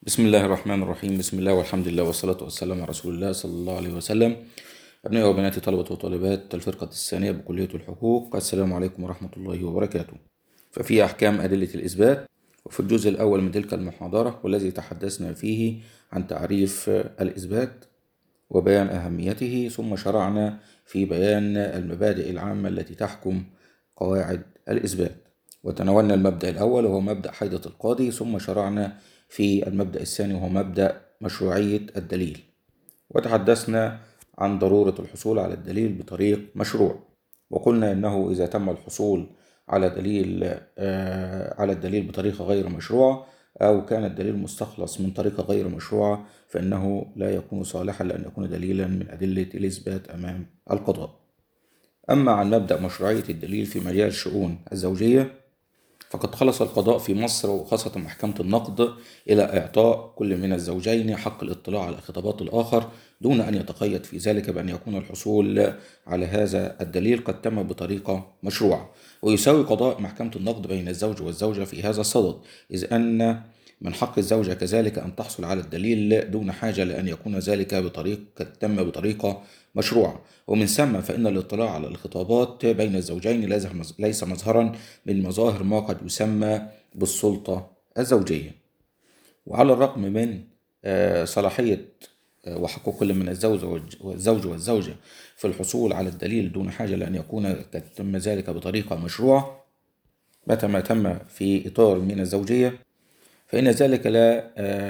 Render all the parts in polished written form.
بسم الله الرحمن الرحيم. بسم الله والحمد لله والصلاة والسلام على رسول الله صلى الله عليه وسلم. أبنائي وبناتي طلبة وطالبات الفرقة الثانية بكلية الحقوق، السلام عليكم ورحمة الله وبركاته. ففي أحكام أدلة الإثبات، وفي الجزء الأول من تلك المحاضرة والذي تحدثنا فيه عن تعريف الإثبات وبيان أهميته، ثم شرعنا في بيان المبادئ العامة التي تحكم قواعد الإثبات، وتناولنا المبدأ الأول وهو مبدأ حيدة القاضي، ثم شرعنا في المبدأ الثاني وهو مبدأ مشروعية الدليل، وتحدثنا عن ضرورة الحصول على الدليل بطريق مشروع، وقلنا إنه إذا تم الحصول على الدليل بطريقة غير مشروعة أو كان الدليل مستخلص من طريقة غير مشروعة فإنه لا يكون صالحا لأن يكون دليلا من أدلة الإثبات أمام القضاء. أما عن مبدأ مشروعية الدليل في مجال الشؤون الزوجية، فقد خلص القضاء في مصر وخاصة محكمة النقد إلى إعطاء كل من الزوجين حق الاطلاع على خطابات الآخر دون أن يتقيد في ذلك بأن يكون الحصول على هذا الدليل قد تم بطريقة مشروعة. ويساوي قضاء محكمة النقد بين الزوج والزوجة في هذا الصدد، إذ أن من حق الزوجة كذلك أن تحصل على الدليل دون حاجة لأن يكون ذلك تم بطريقة مشروعة. ومن ثم فإن الاطلاع على الخطابات بين الزوجين ليس مظهرا من مظاهر ما قد يسمى بالسلطة الزوجية. وعلى الرغم من صلاحية وحقوق كل من الزوج والزوجة في الحصول على الدليل دون حاجة لأن يكون قد تم ذلك بطريقة مشروعة متى ما تم في إطار من الزوجية، فإن ذلك لا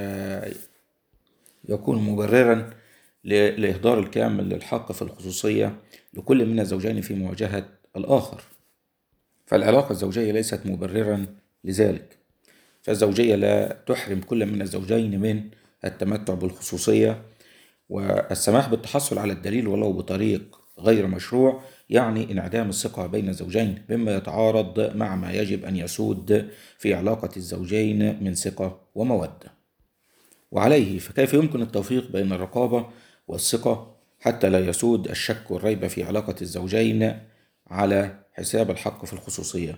يكون مبررا لإهدار الكامل للحق في الخصوصية لكل من الزوجين في مواجهة الآخر. فالعلاقة الزوجية ليست مبررا لذلك، فالزوجية لا تحرم كل من الزوجين من التمتع بالخصوصية، والسماح بالتحصل على الدليل ولو بطريق غير مشروع يعني انعدام الثقة بين الزوجين، مما يتعارض مع ما يجب أن يسود في علاقة الزوجين من ثقة ومودة. وعليه فكيف يمكن التوفيق بين الرقابة والثقة حتى لا يسود الشك والريبة في علاقة الزوجين على حساب الحق في الخصوصية؟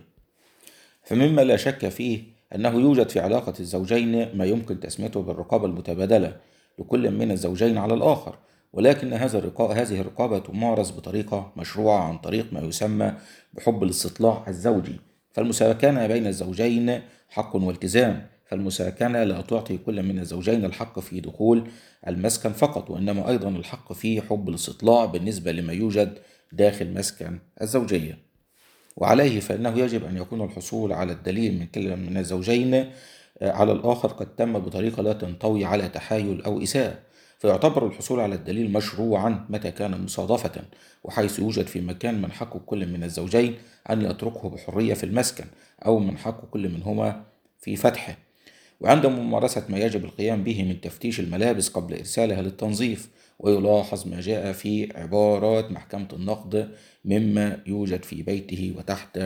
فمما لا شك فيه أنه يوجد في علاقة الزوجين ما يمكن تسميته بالرقابة المتبادلة لكل من الزوجين على الآخر، ولكن هذه الرقابة تمارس بطريقة مشروعة عن طريق ما يسمى بحب الاستطلاع الزوجي. فالمساكنة بين الزوجين حق والتزام، فالمساكنة لا تعطي كل من الزوجين الحق في دخول المسكن فقط، وإنما أيضا الحق في حب الاستطلاع بالنسبة لما يوجد داخل مسكن الزوجية. وعليه فإنه يجب أن يكون الحصول على الدليل من كل من الزوجين على الآخر قد تم بطريقة لا تنطوي على تحايل أو إساءة، فيعتبر الحصول على الدليل مشروعا متى كان مصادفة، وحيث يوجد في مكان من حق كل من الزوجين أن يتركه بحرية في المسكن أو من حق كل منهما في فتحه، وعند ممارسة ما يجب القيام به من تفتيش الملابس قبل إرسالها للتنظيف. ويلاحظ ما جاء في عبارات محكمة النقد مما يوجد في بيته وتحت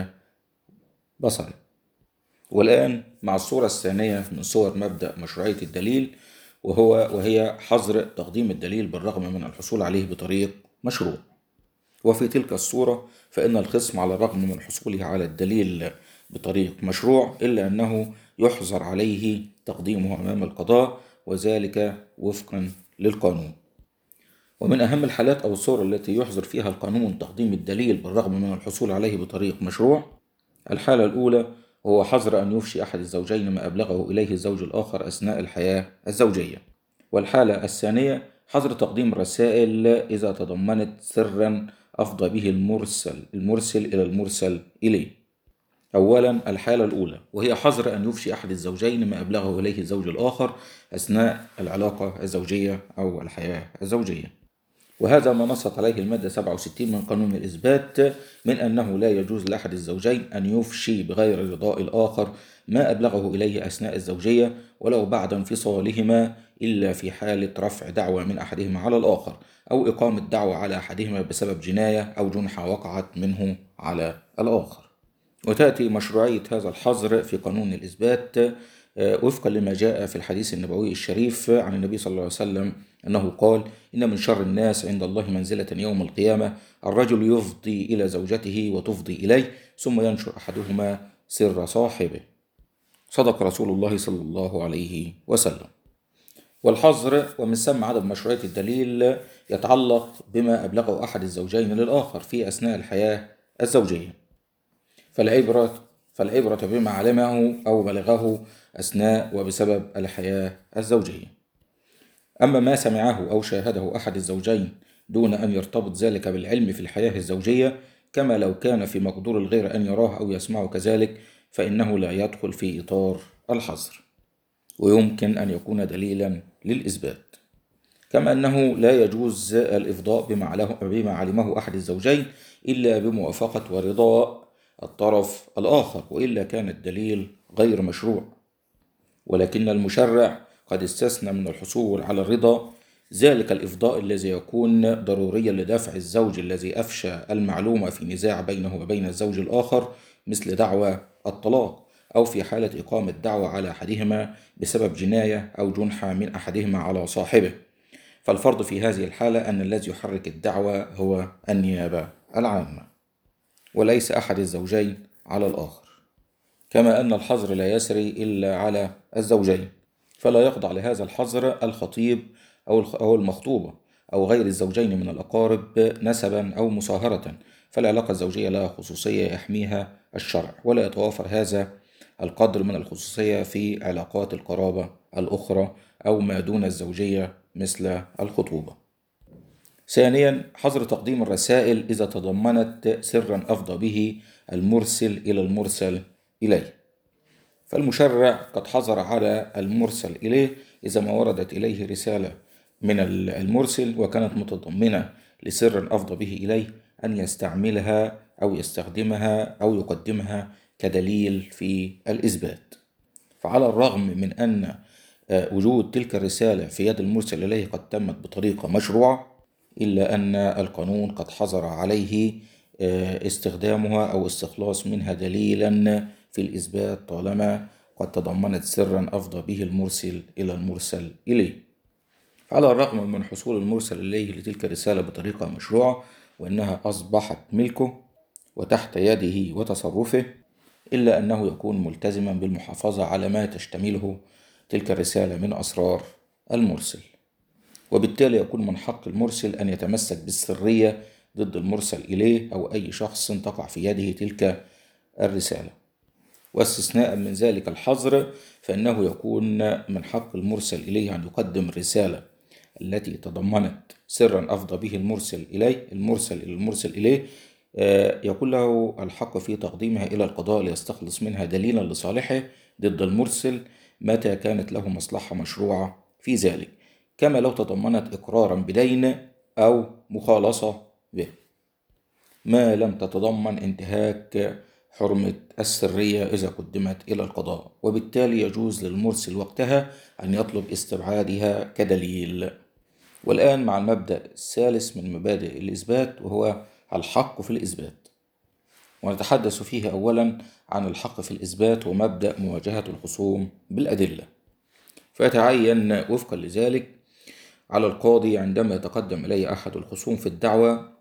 بصره. والآن مع الصورة الثانية من صور مبدأ مشروعية الدليل، وهي حظر تقديم الدليل بالرغم من الحصول عليه بطريق مشروع. وفي تلك الصورة فإن الخصم على الرغم من حصوله على الدليل بطريق مشروع إلا أنه يحظر عليه تقديمه أمام القضاء، وذلك وفقا للقانون. ومن أهم الحالات أو الصور التي يحظر فيها القانون تقديم الدليل بالرغم من الحصول عليه بطريق مشروع، الحالة الأولى هو حظر أن يفشي أحد الزوجين ما أبلغه إليه الزوج الآخر أثناء الحياة الزوجية. والحالة الثانية حظر تقديم الرسائل إذا تضمنت سرا أفضى به المرسل إلى المرسل إليه. أولا الحالة الأولى، وهي حظر أن يفشي أحد الزوجين ما أبلغه إليه الزوج الآخر أثناء العلاقة الزوجية أو الحياة الزوجية، وهذا ما نصت عليه المادة 67 من قانون الإثبات من أنه لا يجوز لأحد الزوجين أن يفشي بغير رضاء الآخر ما أبلغه إليه أثناء الزوجية ولو بعد انفصالهما، إلا في حالة رفع دعوى من أحدهما على الآخر أو إقامة دعوى على أحدهما بسبب جناية أو جنحة وقعت منه على الآخر. وتأتي مشروعية هذا الحظر في قانون الإثبات وفقا لما جاء في الحديث النبوي الشريف عن النبي صلى الله عليه وسلم أنه قال: إن من شر الناس عند الله منزلة يوم القيامة الرجل يفضي إلى زوجته وتفضي إليه ثم ينشر أحدهما سر صاحبه. صدق رسول الله صلى الله عليه وسلم. والحظر ومن ثم عدم مشروعية الدليل يتعلق بما أبلغه أحد الزوجين للآخر في أثناء الحياة الزوجية، فالعبرة بما علمه أو بلغه أثناء وبسبب الحياة الزوجية. أما ما سمعه أو شاهده أحد الزوجين دون أن يرتبط ذلك بالعلم في الحياة الزوجية، كما لو كان في مقدور الغير أن يراه أو يسمعه كذلك، فإنه لا يدخل في إطار الحظر، ويمكن أن يكون دليلا للإثبات. كما أنه لا يجوز الإفضاء بما علمه أحد الزوجين إلا بموافقة ورضاء الطرف الآخر، وإلا كان الدليل غير مشروع. ولكن المشرع قد استثنى من الحصول على الرضا ذلك الإفضاء الذي يكون ضروريا لدفع الزوج الذي أفشى المعلومة في نزاع بينه وبين الزوج الآخر، مثل دعوى الطلاق، أو في حالة إقامة دعوى على أحدهما بسبب جناية أو جنحة من أحدهما على صاحبه. فالفرض في هذه الحالة أن الذي يحرك الدعوى هو النيابة العامة وليس أحد الزوجين على الآخر. كما أن الحظر لا يسري إلا على الزوجين، فلا يخضع لهذا الحظر الخطيب أو المخطوبة أو غير الزوجين من الأقارب نسبا أو مصاهرة، فالعلاقة الزوجية لها خصوصية يحميها الشرع، ولا يتوافر هذا القدر من الخصوصية في علاقات القرابة الأخرى أو ما دون الزوجية مثل الخطوبة. ثانيا، حظر تقديم الرسائل إذا تضمنت سرا أفضى به المرسل إلى المرسل إليه. فالمشرع قد حظر على المرسل إليه إذا ما وردت إليه رسالة من المرسل وكانت متضمنة لسر أفضى به إليه أن يستعملها أو يستخدمها أو يقدمها كدليل في الإثبات. فعلى الرغم من أن وجود تلك الرسالة في يد المرسل إليه قد تمت بطريقة مشروعة، إلا أن القانون قد حظر عليه استخدامها أو استخلاص منها دليلا في الإثبات طالما قد تضمنت سرا أفضى به المرسل إلى المرسل إليه. على الرغم من حصول المرسل إليه لتلك الرسالة بطريقة مشروعة وأنها أصبحت ملكه وتحت يده وتصرفه، إلا أنه يكون ملتزما بالمحافظة على ما تشتمله تلك الرسالة من أسرار المرسل، وبالتالي يكون من حق المرسل أن يتمسك بالسرية ضد المرسل إليه أو أي شخص تقع في يده تلك الرسالة. واستثناء من ذلك الحظر، فإنه يكون من حق المرسل إليه أن يقدم الرسالة التي تضمنت سرا أفضى به المرسل إليه يكون له الحق في تقديمها إلى القضاء ليستخلص منها دليلا لصالحه ضد المرسل متى كانت له مصلحة مشروعة في ذلك، كما لو تضمنت إقرارا بدين أو مخالصة به، ما لم تتضمن انتهاك حرمة السرية إذا قدمت إلى القضاء، وبالتالي يجوز للمرسل وقتها أن يطلب استبعادها كدليل. والآن مع المبدأ الثالث من مبادئ الإثبات، وهو الحق في الإثبات، ونتحدث فيه أولا عن الحق في الإثبات ومبدأ مواجهة الخصوم بالأدلة. فيتعين وفقا لذلك على القاضي عندما يتقدم إليه أحد الخصوم في الدعوة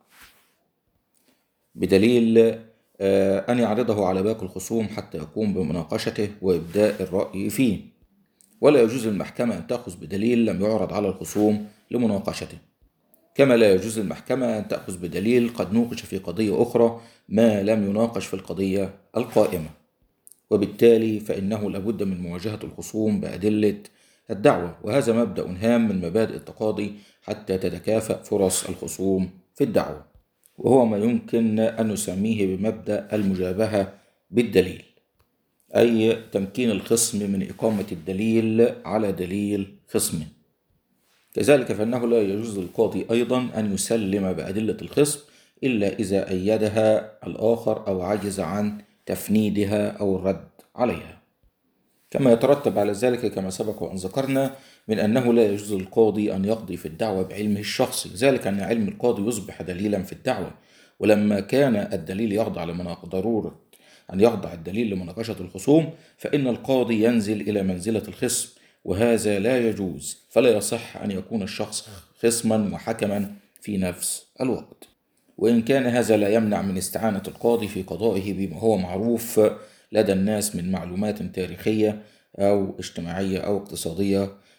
بدليل أن يعرضه على باقي الخصوم حتى يقوم بمناقشته وإبداء الرأي فيه، ولا يجوز للمحكمة أن تأخذ بدليل لم يعرض على الخصوم لمناقشته، كما لا يجوز للمحكمة أن تأخذ بدليل قد نوقش في قضية أخرى ما لم يناقش في القضية القائمة. وبالتالي فإنه لابد من مواجهة الخصوم بأدلة الدعوة، وهذا مبدأ هام من مبادئ التقاضي حتى تتكافأ فرص الخصوم في الدعوة، وهو ما يمكن أن نسميه بمبدأ المجابهة بالدليل، أي تمكين الخصم من إقامة الدليل على دليل خصمه. كذلك فإنه لا يجوز للقاضي أيضا أن يسلم بأدلة الخصم إلا إذا أيدها الآخر أو عجز عن تفنيدها أو الرد عليها، كما يترتب على ذلك كما سبق وأن ذكرنا من أنه لا يجوز للقاضي أن يقضي في الدعوة بعلمه الشخصي، ذلك أن علم القاضي يصبح دليلا في الدعوة، ولما كان الدليل يخضع ضرورة أن يخضع الدليل لمناقشة الخصوم، فإن القاضي ينزل إلى منزلة الخصم، وهذا لا يجوز، فلا يصح أن يكون الشخص خصما وحكما في نفس الوقت. وإن كان هذا لا يمنع من استعانة القاضي في قضائه بما هو معروف لدى الناس من معلومات تاريخية أو اجتماعية أو اقتصادية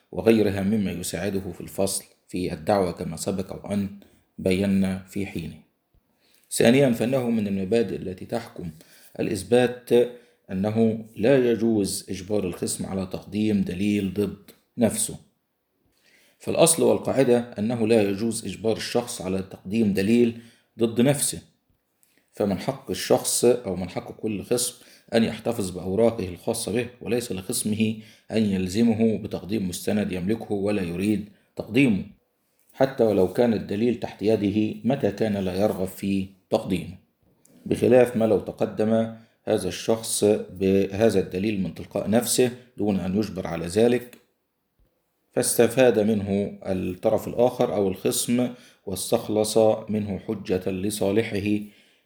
وغيرها مما يساعده في الفصل في الدعوة كما سبق وأن بينا في حينه. ثانيا، فإنه من المبادئ التي تحكم الإثبات أنه لا يجوز إجبار الخصم على تقديم دليل ضد نفسه. فالأصل والقاعدة أنه لا يجوز إجبار الشخص على تقديم دليل ضد نفسه، فمن حق الشخص أو من حق كل خصم أن يحتفظ بأوراقه الخاصة به، وليس لخصمه أن يلزمه بتقديم مستند يملكه ولا يريد تقديمه، حتى ولو كان الدليل تحت يده متى كان لا يرغب في تقديمه، بخلاف ما لو تقدم هذا الشخص بهذا الدليل من تلقاء نفسه دون أن يجبر على ذلك، فاستفاد منه الطرف الآخر أو الخصم واستخلص منه حجة لصالحه،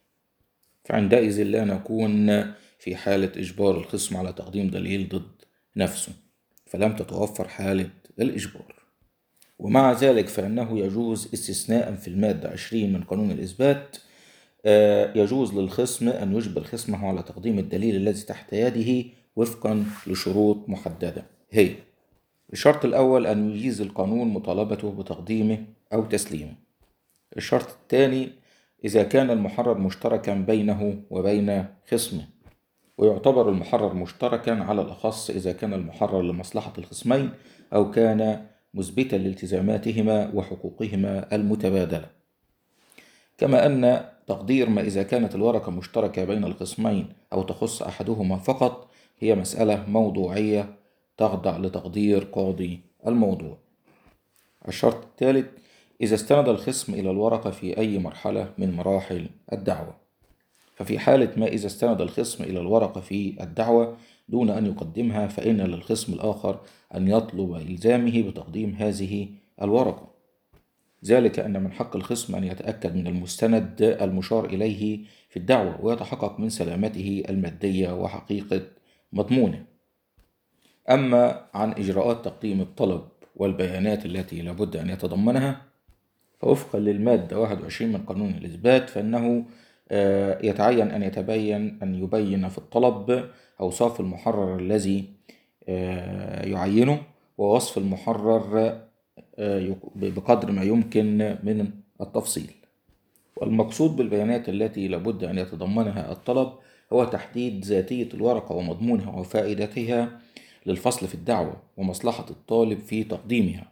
فعندئذ لا نكون في حالة إجبار الخصم على تقديم دليل ضد نفسه، فلم تتوفر حالة الإجبار. ومع ذلك فإنه يجوز استثناء في المادة 20 من قانون الإثبات، يجوز للخصم أن يجبر خصمه على تقديم الدليل الذي تحت يده وفقا لشروط محددة. هي: الشرط الأول أن يجيز القانون مطالبته بتقديمه أو تسليمه. الشرط الثاني إذا كان المحرر مشتركا بينه وبين خصمه، ويعتبر المحرر مشتركا على الأخص إذا كان المحرر لمصلحة الخصمين أو كان مثبتا لالتزاماتهما وحقوقهما المتبادلة. كما أن تقدير ما إذا كانت الورقة مشتركة بين الخصمين أو تخص أحدهما فقط هي مسألة موضوعية تخضع لتقدير قاضي الموضوع. الشرط الثالث إذا استند الخصم إلى الورقة في أي مرحلة من مراحل الدعوة. ففي حالة ما إذا استند الخصم إلى الورقة في الدعوة دون أن يقدمها، فإن للخصم الآخر أن يطلب إلزامه بتقديم هذه الورقة، ذلك أن من حق الخصم أن يتأكد من المستند المشار إليه في الدعوة ويتحقق من سلامته المادية وحقيقة مضمونه. أما عن إجراءات تقديم الطلب والبيانات التي لابد أن يتضمنها، فوفقا للمادة 21 من قانون الإثبات فإنه يتعين أن يبين في الطلب أوصاف المحرر الذي يعينه ووصف المحرر بقدر ما يمكن من التفصيل. والمقصود بالبيانات التي لابد أن يتضمنها الطلب هو تحديد ذاتية الورقة ومضمونها وفائدتها للفصل في الدعوة ومصلحة الطالب في تقديمها،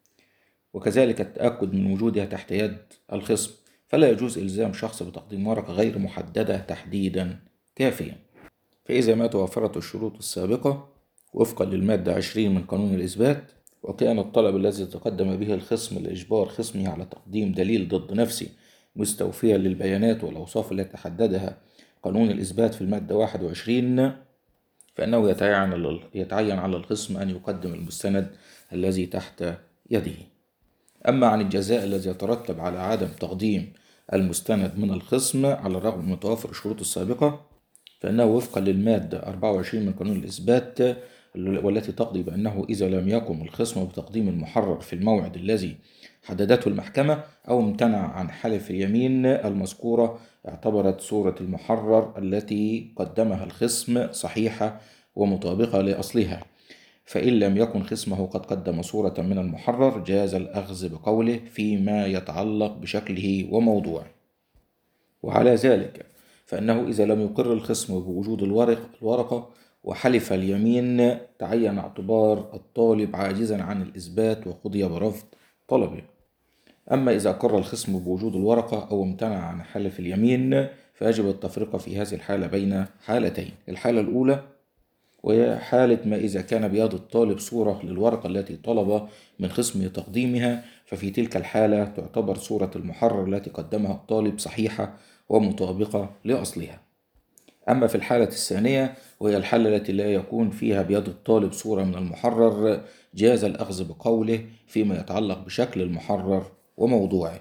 وكذلك التأكد من وجودها تحت يد الخصم، فلا يجوز إلزام شخص بتقديم ورقة غير محددة تحديدا كافيا. فإذا ما توفرت الشروط السابقة وفقا للمادة 20 من قانون الإثبات، وكان الطلب الذي تقدم به الخصم لإجبار خصمه على تقديم دليل ضد نفسه مستوفيا للبيانات والأوصاف التي حددها قانون الإثبات في المادة 21، فإنه يتعين على الخصم أن يقدم المستند الذي تحت يده. أما عن الجزاء الذي يترتب على عدم تقديم المستند من الخصم على الرغم من توافر الشروط السابقة، فإنه وفقا للمادة 24 من قانون الإثبات والتي تقضي بأنه إذا لم يقم الخصم بتقديم المحرر في الموعد الذي حددته المحكمة أو امتنع عن حلف اليمين المذكورة، اعتبرت صورة المحرر التي قدمها الخصم صحيحة ومطابقة لأصلها، فإن لم يكن خصمه قد قدم صورة من المحرر جاز الأخذ بقوله فيما يتعلق بشكله وموضوعه. وعلى ذلك فإنه إذا لم يقر الخصم بوجود الورقة وحلف اليمين تعين اعتبار الطالب عاجزا عن الإثبات وقضي برفض طلبه. أما إذا قر الخصم بوجود الورقة أو امتنع عن حلف اليمين فيجب التفرقة في هذه الحالة بين حالتين: الحالة الأولى وهي حالة ما إذا كان بيد الطالب صورة للورقة التي طلب من خصمه تقديمها، ففي تلك الحالة تعتبر صورة المحرر التي قدمها الطالب صحيحة ومطابقة لأصلها. أما في الحالة الثانية وهي الحالة التي لا يكون فيها بيد الطالب صورة من المحرر جاز الأخذ بقوله فيما يتعلق بشكل المحرر وموضوعه.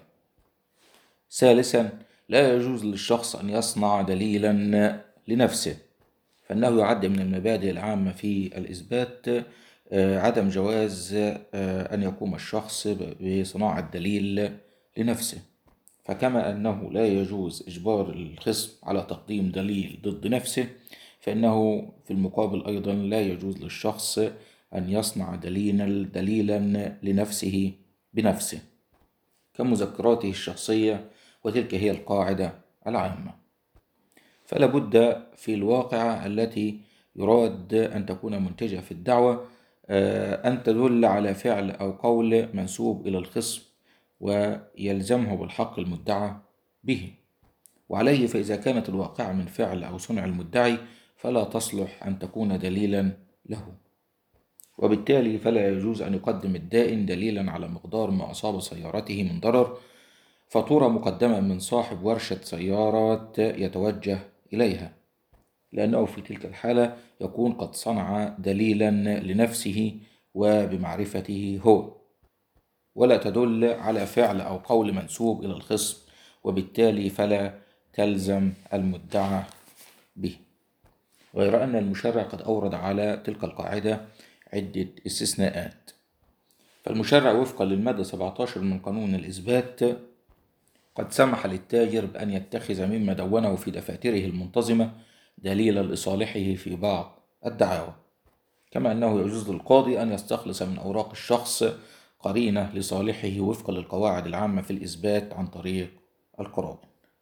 ثالثا، لا يجوز للشخص أن يصنع دليلا لنفسه، فإنه يعد من المبادئ العامة في الإثبات عدم جواز أن يقوم الشخص بصناعة دليل لنفسه. فكما أنه لا يجوز إجبار الخصم على تقديم دليل ضد نفسه، فإنه في المقابل أيضا لا يجوز للشخص أن يصنع دليلا لنفسه بنفسه كمذكراته الشخصية، وتلك هي القاعدة العامة. فلا بد في الواقعة التي يراد أن تكون منتجة في الدعوة أن تدل على فعل أو قول منسوب إلى الخصم ويلزمه بالحق المدعى به، وعليه فإذا كانت الواقعة من فعل أو صنع المدعي فلا تصلح أن تكون دليلا له، وبالتالي فلا يجوز أن يقدم الدائن دليلا على مقدار ما أصاب سيارته من ضرر، فاتورة مقدمة من صاحب ورشة سيارات يتوجه إليها، لأنه في تلك الحالة يكون قد صنع دليلا لنفسه وبمعرفته هو، ولا تدل على فعل أو قول منسوب إلى الخصم، وبالتالي فلا تلزم المدعى به. غير أن المشرع قد أورد على تلك القاعدة عدة استثناءات. فالمشرع وفقا للمادة 17 من قانون الإثبات قد سمح للتاجر بأن يتخذ مما دونه في دفاتره المنتظمة دليلا لصالحه في بعض الدعاوى، كما أنه يجوز للقاضي أن يستخلص من أوراق الشخص قرينة لصالحه وفقا للقواعد العامة في الإثبات عن طريق القرائن.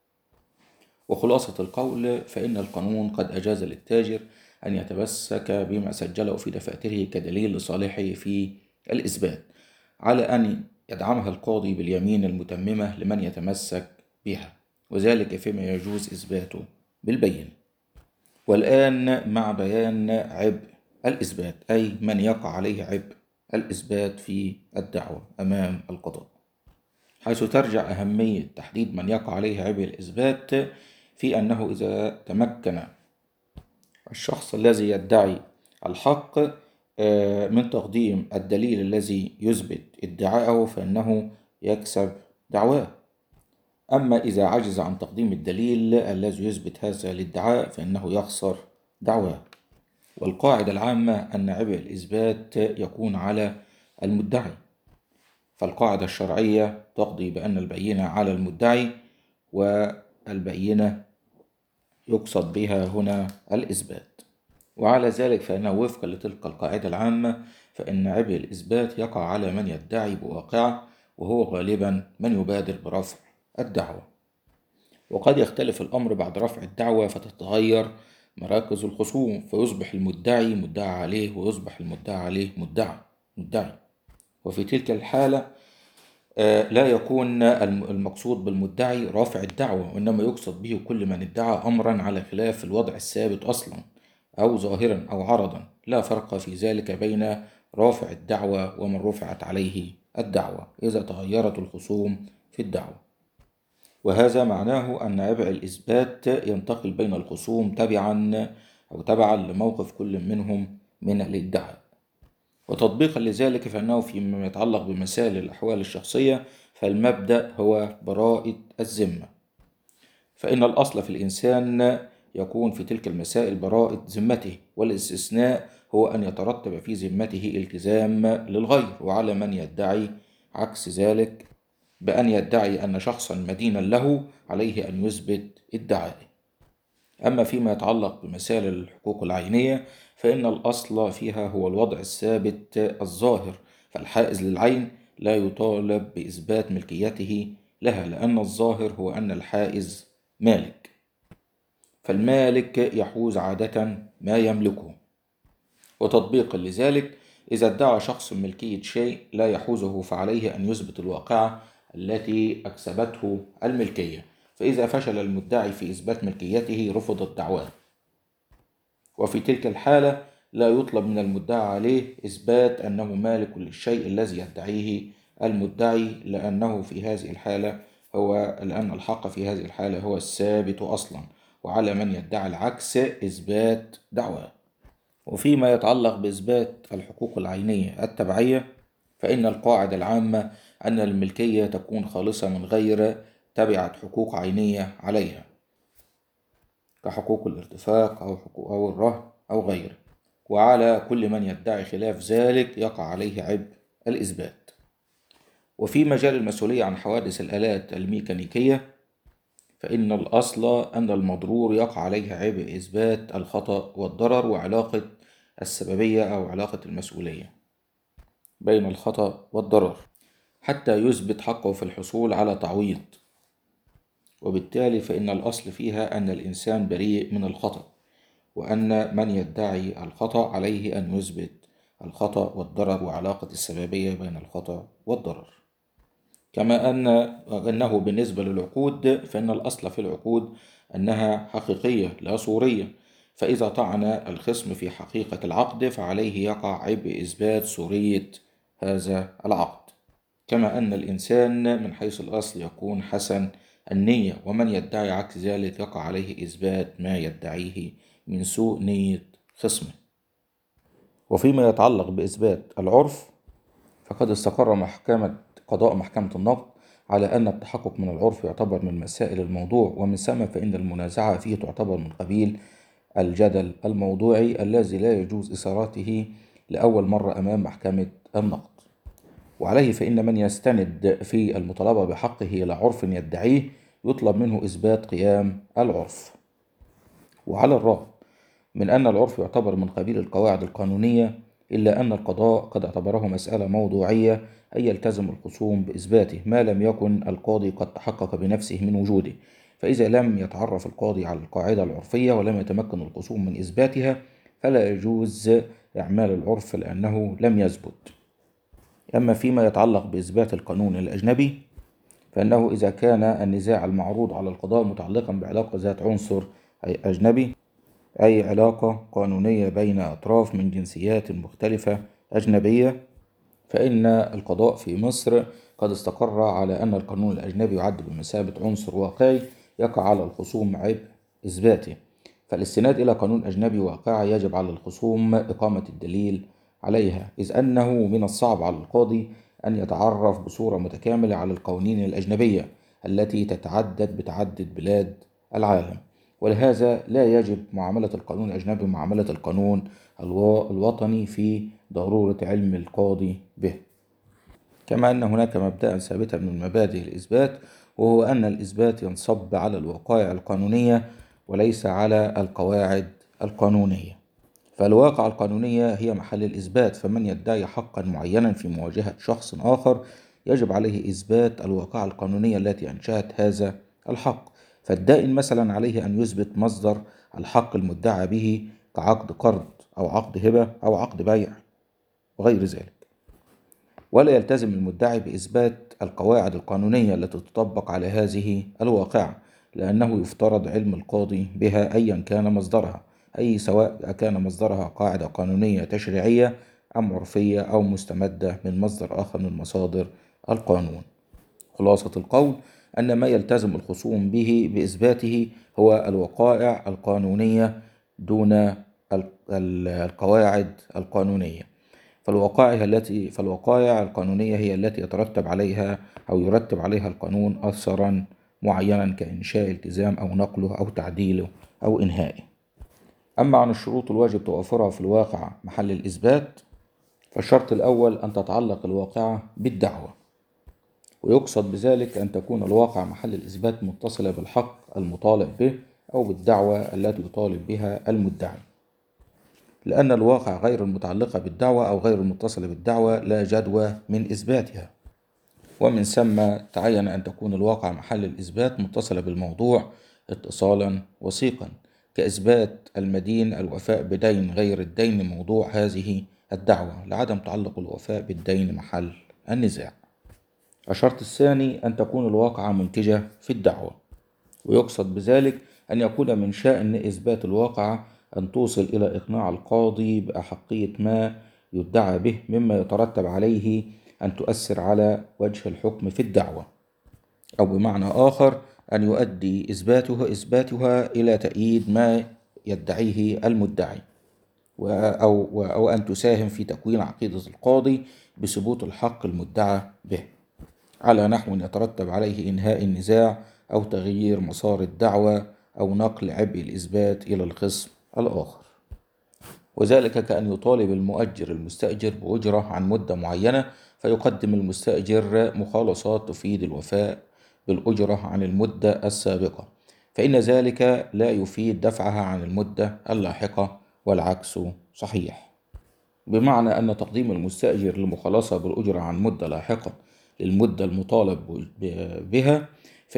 وخلاصة القول فإن القانون قد أجاز للتاجر أن يتمسك بما سجله في دفاتره كدليل لصالحه في الإثبات، على أن يدعمها القاضي باليمين المتممة لمن يتمسك بها، وذلك فيما يجوز إثباته بالبينة. والآن مع بيان عبء الإثبات، أي من يقع عليه عبء الإثبات في الدعوة أمام القضاء، حيث ترجع أهمية تحديد من يقع عليه عبء الإثبات في أنه إذا تمكن الشخص الذي يدعي الحق من تقديم الدليل الذي يثبت ادعاءه فإنه يكسب دعواه، أما إذا عجز عن تقديم الدليل الذي يثبت هذا الادعاء فإنه يخسر دعواه. والقاعدة العامة أن عبء الإثبات يكون على المدعي، فالقاعدة الشرعية تقضي بأن البينة على المدعي، والبينة يقصد بها هنا الإثبات. وعلى ذلك فإنه وفقا لتلك القاعدة العامة فإن عبء الإثبات يقع على من يدعي بواقعة، وهو غالبا من يبادر برفع الدعوة. وقد يختلف الأمر بعد رفع الدعوة فتتغير مراكز الخصوم، فيصبح المدعي مدعى عليه ويصبح المدعى عليه مدعي. وفي تلك الحالة لا يكون المقصود بالمدعي رافع الدعوة، وإنما يقصد به كل من ادعى أمرا على خلاف الوضع الثابت أصلا أو ظاهرا أو عرضا، لا فرق في ذلك بين رافع الدعوة ومن رفعت عليه الدعوة إذا تغيرت الخصوم في الدعوة. وهذا معناه أن عبء الإثبات ينتقل بين الخصوم تبعا لموقف كل منهم من الادعاء. وتطبيقا لذلك فإنه فيما يتعلق بمسائل الأحوال الشخصية فالمبدأ هو براءة الذمة، فإن الأصل في الإنسان يكون في تلك المسائل براءة ذمته، والاستثناء هو أن يترتب في ذمته التزام للغير، وعلى من يدعي عكس ذلك بأن يدعي أن شخصا مدينا له عليه أن يثبت ادعائه. أما فيما يتعلق بمسائل الحقوق العينية فإن الأصل فيها هو الوضع الثابت الظاهر، فالحائز للعين لا يطالب بإثبات ملكيته لها، لأن الظاهر هو أن الحائز مالك، فالمالك يحوز عادة ما يملكه. وتطبيقا لذلك إذا ادعى شخص ملكية شيء لا يحوزه فعليه أن يثبت الواقعة التي أكسبته الملكية، فإذا فشل المدعي في إثبات ملكيته رفضت دعواه، وفي تلك الحالة لا يطلب من المدعى عليه إثبات أنه مالك للشيء الذي يدعيه المدعي، لأن الحق في هذه الحالة هو الثابت أصلا، وعلى من يدعي العكس إثبات دعواه. وفيما يتعلق بإثبات الحقوق العينية التبعية فإن القاعدة العامة أن الملكية تكون خالصة من غير تبعة حقوق عينية عليها، كحقوق الارتفاق أو الرهن أو غيره، وعلى كل من يدعي خلاف ذلك يقع عليه عبء الإثبات. وفي مجال المسؤولية عن حوادث الآلات الميكانيكية فإن الأصل أن المضرور يقع عليه عبء إثبات الخطأ والضرر، وعلاقة السببية أو علاقة المسؤولية بين الخطأ والضرر حتى يثبت حقه في الحصول على تعويض، وبالتالي فإن الأصل فيها أن الإنسان بريء من الخطأ، وأن من يدعي الخطأ عليه أن يثبت الخطأ والضرر وعلاقة السببية بين الخطأ والضرر. كما أنه بالنسبة للعقود فإن الأصل في العقود أنها حقيقية لا صورية، فإذا طعن الخصم في حقيقة العقد فعليه يقع عبء إثبات صورية هذا العقد. كما أن الإنسان من حيث الأصل يكون حسن النية، ومن يدعي عكس ذلك يقع عليه إثبات ما يدعيه من سوء نية خصمه. وفيما يتعلق بإثبات العرف فقد استقر قضاء محكمة النقد على أن التحقق من العرف يعتبر من مسائل الموضوع، ومن ثم فإن المنازعة فيه تعتبر من قبيل الجدل الموضوعي الذي لا يجوز إثارته لأول مرة أمام محكمة النقد. وعليه فإن من يستند في المطالبة بحقه إلى عرف يدعيه يطلب منه إثبات قيام العرف. وعلى الرغم من أن العرف يعتبر من قبيل القواعد القانونية، إلا أن القضاء قد اعتبره مسألة موضوعية، أي يلتزم الخصوم بإثباته ما لم يكن القاضي قد تحقق بنفسه من وجوده. فإذا لم يتعرف القاضي على القاعدة العرفية ولم يتمكن الخصوم من إثباتها فلا يجوز إعمال العرف لأنه لم يثبت. أما فيما يتعلق بإثبات القانون الأجنبي فإنه إذا كان النزاع المعروض على القضاء متعلقا بعلاقة ذات عنصر أي أجنبي، أي علاقة قانونية بين أطراف من جنسيات مختلفة أجنبية، فإن القضاء في مصر قد استقر على أن القانون الأجنبي يعد بمثابة عنصر واقعي يقع على الخصوم عبء إثباته. فالاستناد إلى قانون أجنبي واقعي يجب على الخصوم إقامة الدليل عليها، إذ أنه من الصعب على القاضي أن يتعرف بصورة متكاملة على القوانين الأجنبية التي تتعدد بتعدد بلاد العالم، ولهذا لا يجب معاملة القانون الأجنبي معاملة القانون الوطني في ضرورة علم القاضي به. كما أن هناك مبدأ ثابتا من مبادئ الإثبات، وهو أن الإثبات ينصب على الوقائع القانونية وليس على القواعد القانونية. فالواقع القانونية هي محل الإثبات، فمن يدعي حقا معينا في مواجهة شخص آخر يجب عليه إثبات الواقع القانونية التي أنشأت هذا الحق. فالدائن مثلا عليه أن يثبت مصدر الحق المدعى به كعقد قرض أو عقد هبة أو عقد بيع وغير ذلك، ولا يلتزم المدعي بإثبات القواعد القانونية التي تطبق على هذه الواقعة، لأنه يفترض علم القاضي بها أيا كان مصدرها، أي سواء كان مصدرها قاعدة قانونية تشريعية أم عرفية أو مستمدة من مصدر آخر من مصادر القانون. خلاصة القول أن ما يلتزم الخصوم به بإثباته هو الوقائع القانونية دون القواعد القانونية. فالوقائع القانونية هي التي يترتب عليها أو يرتب عليها القانون أثرا معينا كإنشاء التزام أو نقله أو تعديله أو إنهائه. أما عن الشروط الواجب توفرها في الواقع محل الإثبات، فالشرط الأول أن تتعلق الواقعة بالدعوة، ويقصد بذلك أن تكون الواقع محل الإثبات متصلة بالحق المطالب به أو بالدعوة التي يطالب بها المدعي، لأن الواقع غير المتعلقة بالدعوة أو غير المتصلة بالدعوة لا جدوى من إثباتها. ومن ثم تعين أن تكون الواقع محل الإثبات متصلة بالموضوع اتصالا وثيقا، كإثبات المدين الوفاء بدين غير الدين موضوع هذه الدعوة، لعدم تعلق الوفاء بالدين محل النزاع. الشرط الثاني أن تكون الواقعة منتجة في الدعوة، ويقصد بذلك أن يكون من شأن إثبات الواقعة أن توصل إلى إقناع القاضي بأحقية ما يدعى به، مما يترتب عليه أن تؤثر على وجه الحكم في الدعوة، أو بمعنى آخر أن يؤدي إثباتها إلى تأييد ما يدعيه المدعي، أو أن تساهم في تكوين عقيدة القاضي بثبوت الحق المدعى به، على نحو يترتب عليه إنهاء النزاع أو تغيير مسار الدعوة أو نقل عبء الإثبات إلى الخصم الآخر. وذلك كأن يطالب المؤجر المستأجر بأجرة عن مدة معينة، فيقدم المستأجر مخالصات تفيد الوفاء بالأجرة عن المدة السابقة، فإن ذلك لا يفيد دفعها عن المدة اللاحقة، والعكس صحيح. بمعنى أن تقديم المستأجر للمخالصة بالأجرة عن مدة لاحقة للمدة المطالب بها،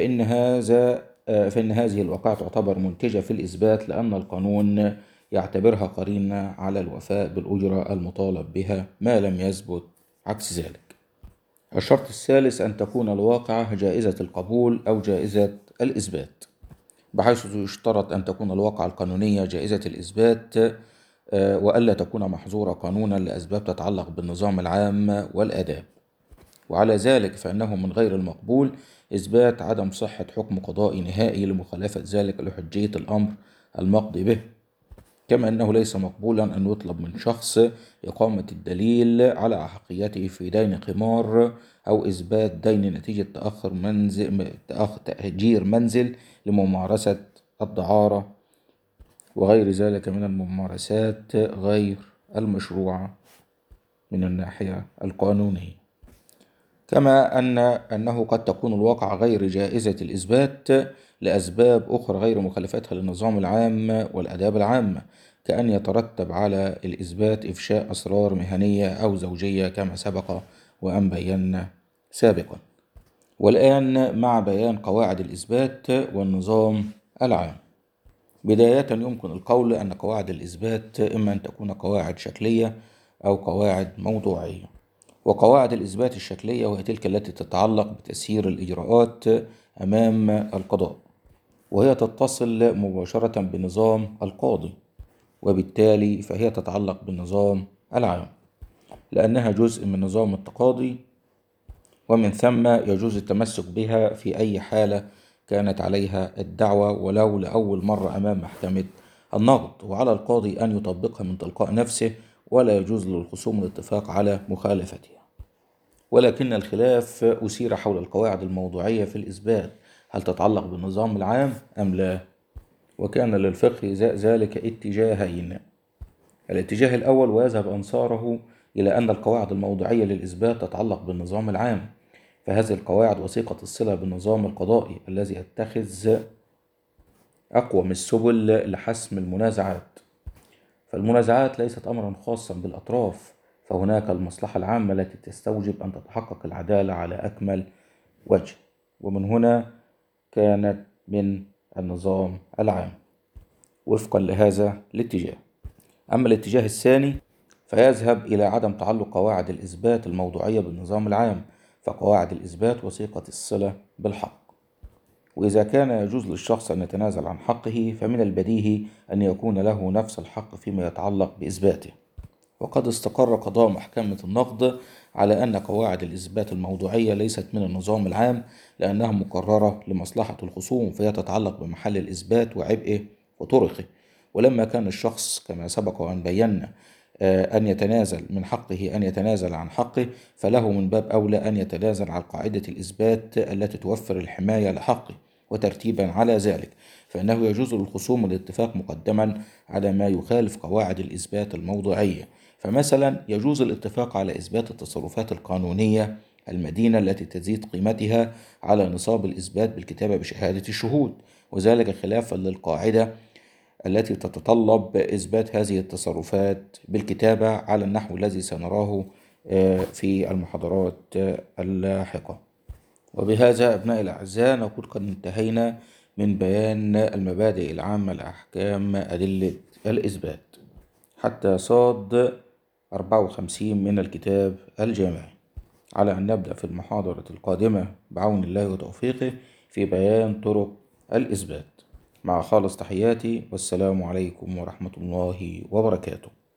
فإن هذه الواقعة تعتبر منتجة في الإثبات، لأن القانون يعتبرها قرينة على الوفاء بالأجرة المطالب بها ما لم يثبت عكس ذلك. الشرط الثالث أن تكون الواقعة جائزة القبول أو جائزة الإثبات، بحيث يشترط أن تكون الواقعة القانونية جائزة الإثبات وألا تكون محظورة قانونا لأسباب تتعلق بالنظام العام والآداب. وعلى ذلك فإنه من غير المقبول إثبات عدم صحة حكم قضائي نهائي لمخالفة ذلك لحجية الأمر المقضي به، كما أنه ليس مقبولا أن يطلب من شخص إقامة الدليل على أحقيته في دين قمار أو إثبات دين نتيجة تأجير منزل لممارسة الدعارة وغير ذلك من الممارسات غير المشروعة من الناحية القانونية. كما أنه قد تكون الواقعة غير جائزة الإثبات لأسباب أخرى غير مخالفتها للنظام العام والآداب العامة، كأن يترتب على الإثبات إفشاء أسرار مهنية أو زوجية كما سبق وأن بينا سابقا. والآن مع بيان قواعد الإثبات والنظام العام. بداية يمكن القول أن قواعد الإثبات إما أن تكون قواعد شكلية أو قواعد موضوعية. وقواعد الإثبات الشكلية وهي تلك التي تتعلق بتسيير الإجراءات أمام القضاء، وهي تتصل مباشرة بنظام القاضي، وبالتالي فهي تتعلق بالنظام العام لأنها جزء من نظام التقاضي، ومن ثم يجوز التمسك بها في أي حالة كانت عليها الدعوة ولو لأول مرة أمام محكمة النقض، وعلى القاضي أن يطبقها من تلقاء نفسه، ولا يجوز للخصوم الاتفاق على مخالفتها. ولكن الخلاف أثير حول القواعد الموضوعية في الإثبات، هل تتعلق بالنظام العام أم لا؟ وكان للفقه ذلك اتجاهين. الاتجاه الأول ويذهب أنصاره إلى أن القواعد الموضوعية للإثبات تتعلق بالنظام العام، فهذه القواعد وثيقة الصلة بالنظام القضائي الذي يتخذ أقوم السبل لحسم المنازعات. فالمنازعات ليست أمرا خاصا بالأطراف، فهناك المصلحة العامة التي تستوجب أن تتحقق العدالة على أكمل وجه، ومن هنا كانت من النظام العام وفقا لهذا الاتجاه. أما الاتجاه الثاني فيذهب إلى عدم تعلق قواعد الإثبات الموضوعية بالنظام العام، فقواعد الإثبات وثيقة الصلة بالحق، وإذا كان يجوز للشخص أن يتنازل عن حقه فمن البديهي أن يكون له نفس الحق فيما يتعلق بإثباته. وقد استقر قضاء محكمة النقض على أن قواعد الإثبات الموضوعية ليست من النظام العام، لأنها مقررة لمصلحة الخصوم، فهي تتعلق بمحل الإثبات وعبئه وطرقه. ولما كان الشخص كما سبق وأن بينا أن يتنازل من حقه أن يتنازل عن حقه، فله من باب أولى أن يتنازل عن قاعدة الإثبات التي توفر الحماية لحقه. وترتيبا على ذلك فإنه يجوز للخصوم الاتفاق مقدما على ما يخالف قواعد الإثبات الموضوعية. فمثلا يجوز الاتفاق على إثبات التصرفات القانونية المدينة التي تزيد قيمتها على نصاب الإثبات بالكتابة بشهادة الشهود، وذلك خلافا للقاعدة التي تتطلب إثبات هذه التصرفات بالكتابة على النحو الذي سنراه في المحاضرات اللاحقة. وبهذا أبنائي الأعزاء نكون قد انتهينا من بيان المبادئ العامة لأحكام أدلة الإثبات حتى صاد 54 من الكتاب الجامعي، على أن نبدأ في المحاضرة القادمة بعون الله وتوفيقه في بيان طرق الإثبات. مع خالص تحياتي، والسلام عليكم ورحمة الله وبركاته.